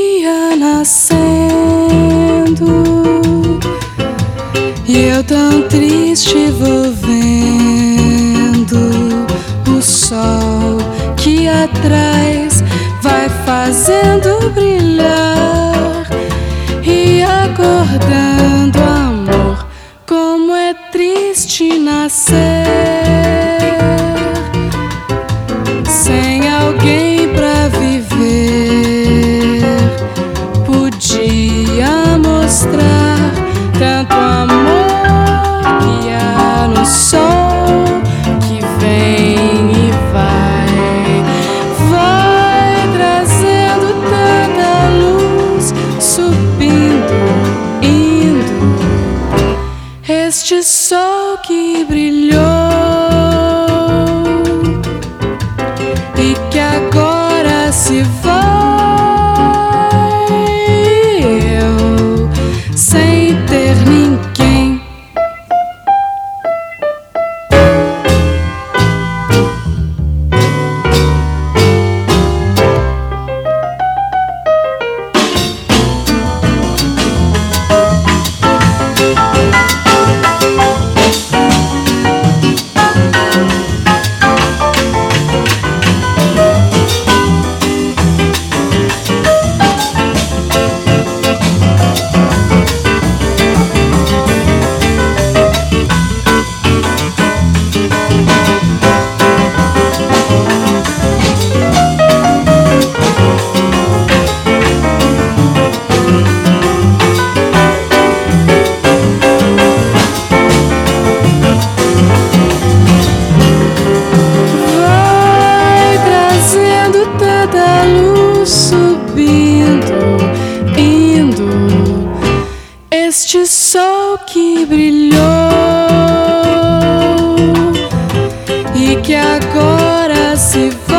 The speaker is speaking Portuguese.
dia nascendo e eu tão triste vou vendo o sol que atrás vai fazendo brilhar e acordando, amor, como é triste nascer sem alguém pra viver. Podia mostrar tanto amor que há no sol que vem e vai trazendo tanta luz, subindo, indo. Este sol que brilhou e que agora se vai, eu sem ter ninguém. Subindo, indo, este sol que brilhou e que agora se